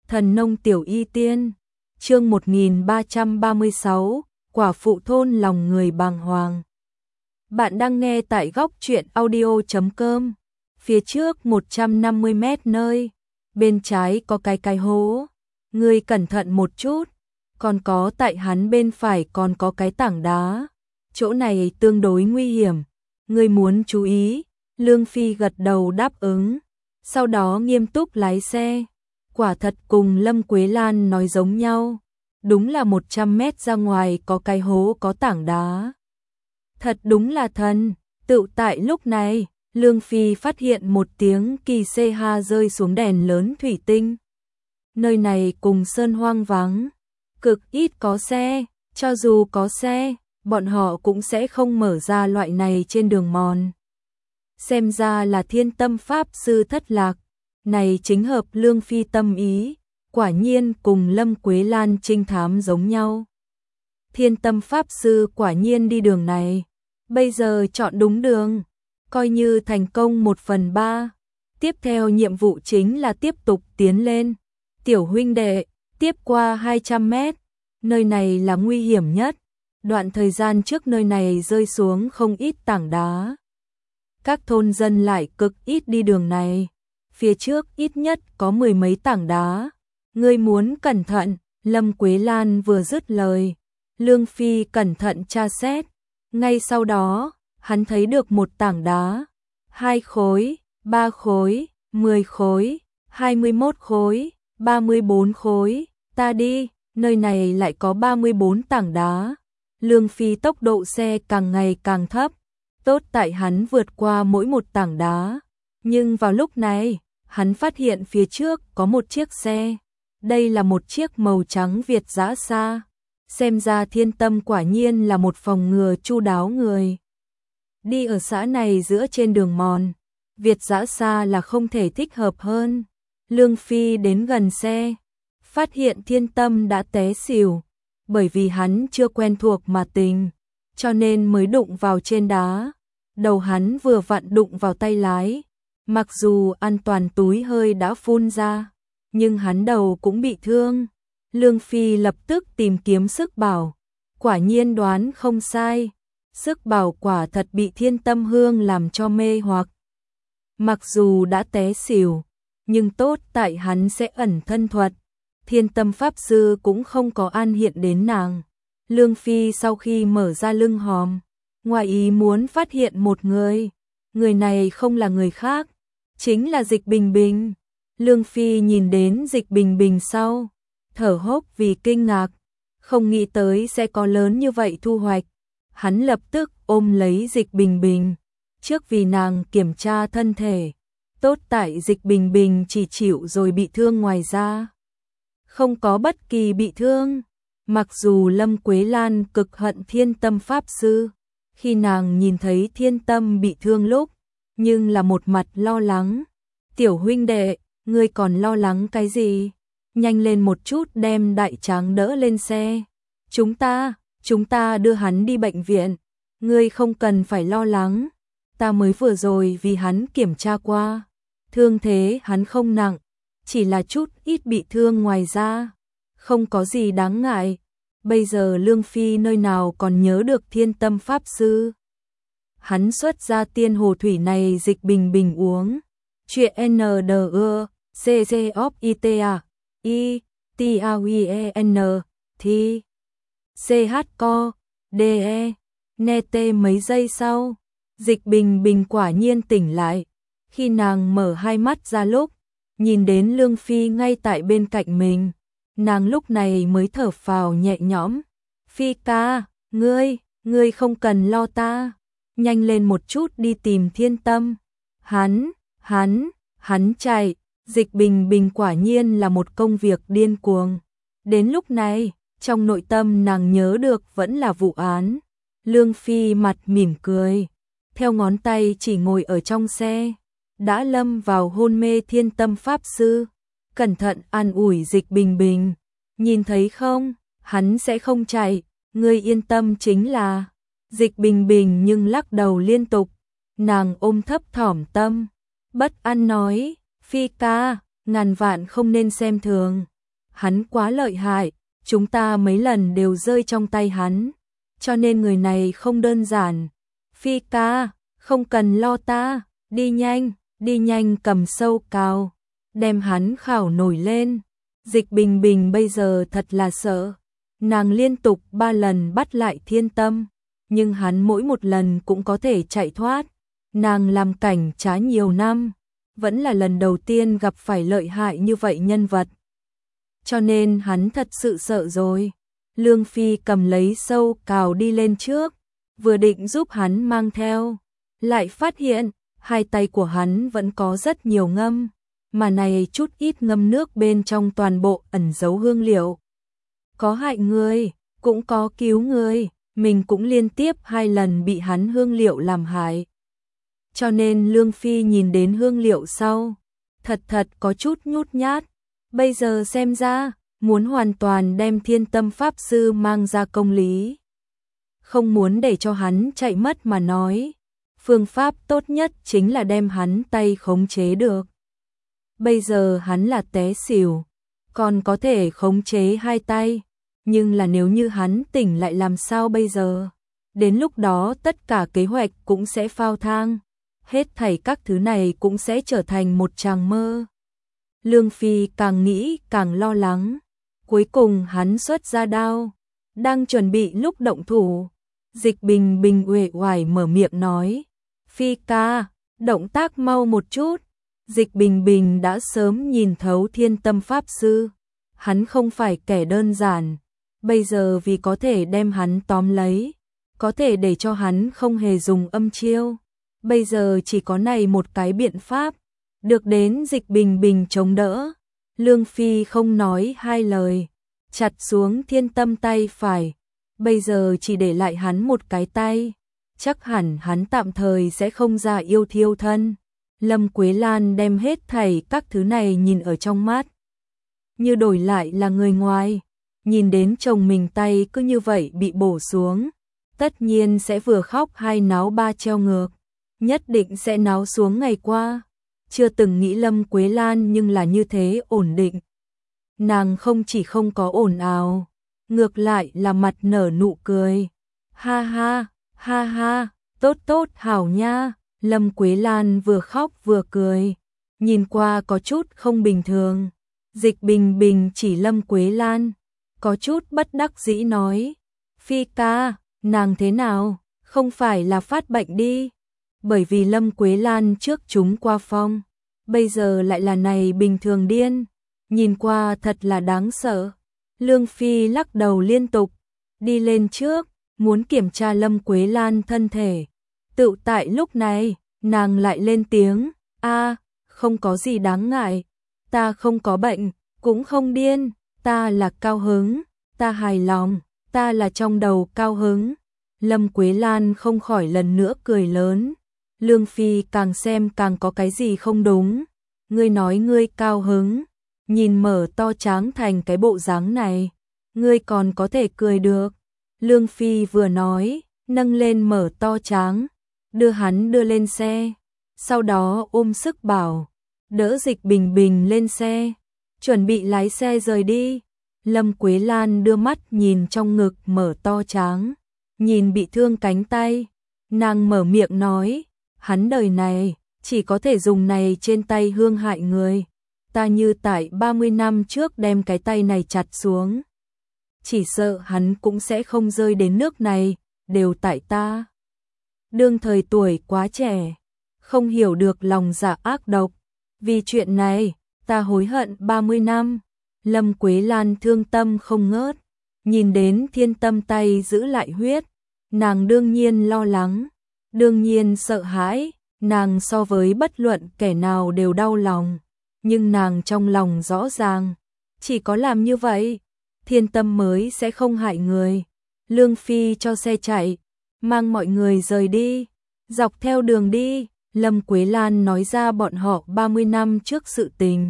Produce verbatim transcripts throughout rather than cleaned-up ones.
Thần nông tiểu y tiên, chương một nghìn ba trăm ba mươi sáu, quả phụ thôn lòng người bàng hoàng. Bạn đang nghe tại góc truyện audio chấm com. Phía trước một trăm năm mươi mét nơi, bên trái có cái cái hố, ngươi cẩn thận một chút, còn có tại hắn bên phải còn có cái tảng đá, chỗ này tương đối nguy hiểm, ngươi muốn chú ý. Lương Phi gật đầu đáp ứng, sau đó nghiêm túc lái xe. Quả thật cùng Lâm Quế Lan nói giống nhau, đúng là một trăm mét ra ngoài có cái hố có tảng đá. Thật đúng là thần. Tựu tại lúc này, Lương Phi phát hiện một tiếng kỳ xê ha rơi xuống đèn lớn thủy tinh. Nơi này cùng sơn hoang vắng, cực ít có xe, cho dù có xe, bọn họ cũng sẽ không mở ra loại này trên đường mòn. Xem ra là Thiên Tâm Pháp Sư thất lạc, này chính hợp Lương Phi tâm ý, quả nhiên cùng Lâm Quế Lan trinh thám giống nhau. Thiên Tâm Pháp Sư quả nhiên đi đường này, bây giờ chọn đúng đường, coi như thành công một phần ba. Tiếp theo nhiệm vụ chính là tiếp tục tiến lên. Tiểu huynh đệ, tiếp qua hai trăm mét, nơi này là nguy hiểm nhất. Đoạn thời gian trước nơi này rơi xuống không ít tảng đá. Các thôn dân lại cực ít đi đường này. Phía trước ít nhất có mười mấy tảng đá. Ngươi muốn cẩn thận. Lâm Quế Lan vừa dứt lời, Lương Phi cẩn thận tra xét. Ngay sau đó, hắn thấy được một tảng đá. Hai khối, ba khối, mười khối, hai mươi mốt khối, ba mươi bốn khối. Ta đi, nơi này lại có ba mươi bốn tảng đá. Lương Phi tốc độ xe càng ngày càng thấp. Tốt tại hắn vượt qua mỗi một tảng đá. Nhưng vào lúc này, hắn phát hiện phía trước có một chiếc xe. Đây là một chiếc màu trắng Việt dã xa. Xem ra Thiên Tâm quả nhiên là một phòng ngừa chu đáo người. Đi ở xã này giữa trên đường mòn, Việt dã xa là không thể thích hợp hơn. Lương Phi đến gần xe, phát hiện Thiên Tâm đã té xỉu. Bởi vì hắn chưa quen thuộc mà tình, cho nên mới đụng vào trên đá. Đầu hắn vừa vặn đụng vào tay lái. Mặc dù an toàn túi hơi đã phun ra, nhưng hắn đầu cũng bị thương. Lương Phi lập tức tìm kiếm sức bảo. Quả nhiên đoán không sai. Sức bảo quả thật bị Thiên Tâm hương làm cho mê hoặc. Mặc dù đã té xỉu, nhưng tốt tại hắn sẽ ẩn thân thuật. Thiên Tâm Pháp Sư cũng không có an hiện đến nàng. Lương Phi sau khi mở ra lưng hòm, ngoài ý muốn phát hiện một người. Người này không là người khác, chính là Dịch Bình Bình. Lương Phi nhìn đến Dịch Bình Bình sau, thở hốc vì kinh ngạc, không nghĩ tới sẽ có lớn như vậy thu hoạch. Hắn lập tức ôm lấy Dịch Bình Bình, trước vì nàng kiểm tra thân thể. Tốt tại Dịch Bình Bình chỉ chịu rồi bị thương, ngoài ra không có bất kỳ bị thương. Mặc dù Lâm Quế Lan cực hận Thiên Tâm Pháp Sư, khi nàng nhìn thấy Thiên Tâm bị thương lúc, nhưng là một mặt lo lắng. Tiểu huynh đệ, ngươi còn lo lắng cái gì? Nhanh lên một chút đem Đại Tráng đỡ lên xe. Chúng ta, chúng ta đưa hắn đi bệnh viện. Ngươi không cần phải lo lắng. Ta mới vừa rồi vì hắn kiểm tra qua. Thương thế hắn không nặng, chỉ là chút ít bị thương, ngoài ra không có gì đáng ngại. Bây giờ Lương Phi nơi nào còn nhớ được Thiên Tâm Pháp Sư. Hắn xuất ra tiên hồ thủy này Dịch Bình Bình uống. Chuyện N D E C C O I T A I T A W E N thì C H Co D E Nê tê mấy giây sau, Dịch Bình Bình quả nhiên tỉnh lại. Khi nàng mở hai mắt ra lúc, nhìn đến Lương Phi ngay tại bên cạnh mình, nàng lúc này mới thở phào nhẹ nhõm. Phi ca, ngươi, ngươi không cần lo ta. Nhanh lên một chút đi tìm Thiên Tâm. Hắn, hắn, hắn chạy. Dịch Bình Bình quả nhiên là một công việc điên cuồng. Đến lúc này, trong nội tâm nàng nhớ được vẫn là vụ án. Lương Phi mặt mỉm cười, theo ngón tay chỉ ngồi ở trong xe. Đã lâm vào hôn mê Thiên Tâm Pháp Sư, cẩn thận an ủi Dịch Bình Bình. Nhìn thấy không, hắn sẽ không chạy, ngươi yên tâm chính là. Dịch Bình Bình nhưng lắc đầu liên tục, nàng ôm thấp thỏm tâm, bất an nói, Phi ca, ngàn vạn không nên xem thường. hắn quá lợi hại, chúng ta mấy lần đều rơi trong tay hắn, cho nên người này không đơn giản. Phi ca, không cần lo ta, đi nhanh, đi nhanh cầm sâu cào, đem hắn khảo nổi lên. Dịch Bình Bình bây giờ thật là sợ, nàng liên tục ba lần bắt lại Thiên Tâm, nhưng hắn mỗi một lần cũng có thể chạy thoát. Nàng làm cảnh trá nhiều năm, vẫn là lần đầu tiên gặp phải lợi hại như vậy nhân vật. Cho nên hắn thật sự sợ rồi. Lương Phi cầm lấy sâu cào đi lên trước, vừa định giúp hắn mang theo, lại phát hiện hai tay của hắn vẫn có rất nhiều ngâm, mà này chút ít ngâm nước bên trong toàn bộ ẩn giấu hương liệu. Có hại người, cũng có cứu người, mình cũng liên tiếp hai lần bị hắn hương liệu làm hại. Cho nên Lương Phi nhìn đến hương liệu sau, thật thật có chút nhút nhát. Bây giờ xem ra, muốn hoàn toàn đem Thiên Tâm Pháp Sư mang ra công lý. Không muốn để cho hắn chạy mất mà nói. Phương pháp tốt nhất chính là đem hắn tay khống chế được. Bây giờ hắn là té xỉu, còn có thể khống chế hai tay. Nhưng là nếu như hắn tỉnh lại làm sao bây giờ? Đến lúc đó tất cả kế hoạch cũng sẽ phao thang. Hết thảy các thứ này cũng sẽ trở thành một tràng mơ. Lương Phi càng nghĩ càng lo lắng. Cuối cùng hắn xuất ra đao, đang chuẩn bị lúc động thủ. Dịch Bình Bình uể oải mở miệng nói, Phi ca, động tác mau một chút. Dịch Bình Bình đã sớm nhìn thấu Thiên Tâm Pháp Sư, hắn không phải kẻ đơn giản. Bây giờ vì có thể đem hắn tóm lấy, có thể để cho hắn không hề dùng âm chiêu, bây giờ chỉ có này một cái biện pháp, được đến Dịch Bình Bình chống đỡ. Lương Phi không nói hai lời, chặt xuống Thiên Tâm tay phải, bây giờ chỉ để lại hắn một cái tay, chắc hẳn hắn tạm thời sẽ không ra yêu thiêu thân. Lâm Quế Lan đem hết thảy các thứ này nhìn ở trong mắt, như đổi lại là người ngoài, nhìn đến chồng mình tay cứ như vậy bị bổ xuống, tất nhiên sẽ vừa khóc hai náo ba treo ngược, nhất định sẽ náo xuống ngày qua. Chưa từng nghĩ Lâm Quế Lan nhưng là như thế ổn định. Nàng không chỉ không có ồn ào, ngược lại là mặt nở nụ cười. Ha ha, ha ha, tốt tốt hảo nha. Lâm Quế Lan vừa khóc vừa cười, nhìn qua có chút không bình thường. Dịch Bình Bình chỉ Lâm Quế Lan, có chút bất đắc dĩ nói, Phi ca, nàng thế nào, không phải là phát bệnh đi. Bởi vì Lâm Quế Lan trước chúng qua phong, bây giờ lại là này bình thường điên, nhìn qua thật là đáng sợ. Lương Phi lắc đầu liên tục, đi lên trước, muốn kiểm tra Lâm Quế Lan thân thể. Tự tại lúc này, nàng lại lên tiếng, a, không có gì đáng ngại, ta không có bệnh, cũng không điên, ta là cao hứng, ta hài lòng, ta là trong đầu cao hứng. Lâm Quế Lan không khỏi lần nữa cười lớn. Lương Phi càng xem càng có cái gì không đúng. Ngươi nói ngươi cao hứng, nhìn mở to tráng thành cái bộ dáng này, ngươi còn có thể cười được. Lương Phi vừa nói, nâng lên mở to tráng, đưa hắn đưa lên xe, sau đó ôm sức bảo, đỡ Dịch Bình Bình lên xe, chuẩn bị lái xe rời đi. Lâm Quế Lan đưa mắt nhìn trong ngực mở to tráng, nhìn bị thương cánh tay, nàng mở miệng nói, hắn đời này chỉ có thể dùng này trên tay hương hại người, ta như tại ba mươi năm trước đem cái tay này chặt xuống, chỉ sợ hắn cũng sẽ không rơi đến nước này, đều tại ta. Đương thời tuổi quá trẻ, không hiểu được lòng dạ ác độc, vì chuyện này, ta hối hận ba mươi năm. Lâm Quế Lan thương tâm không ngớt, nhìn đến Thiên Tâm tay giữ lại huyết, nàng đương nhiên lo lắng, đương nhiên sợ hãi, nàng so với bất luận kẻ nào đều đau lòng, nhưng nàng trong lòng rõ ràng, chỉ có làm như vậy, Thiên Tâm mới sẽ không hại người. Lương Phi cho xe chạy, mang mọi người rời đi, dọc theo đường đi, Lâm Quế Lan nói ra bọn họ ba mươi năm trước sự tình.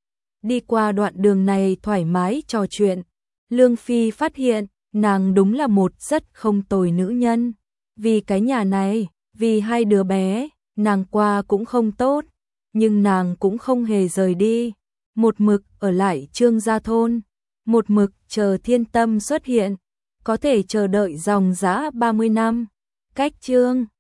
Đi qua đoạn đường này thoải mái trò chuyện, Lương Phi phát hiện, nàng đúng là một rất không tồi nữ nhân. Vì cái nhà này, vì hai đứa bé, nàng qua cũng không tốt, nhưng nàng cũng không hề rời đi, một mực ở lại Trương Gia Thôn. một mực chờ Thiên Tâm xuất hiện, có thể chờ đợi dòng dã ba mươi năm. Cách chương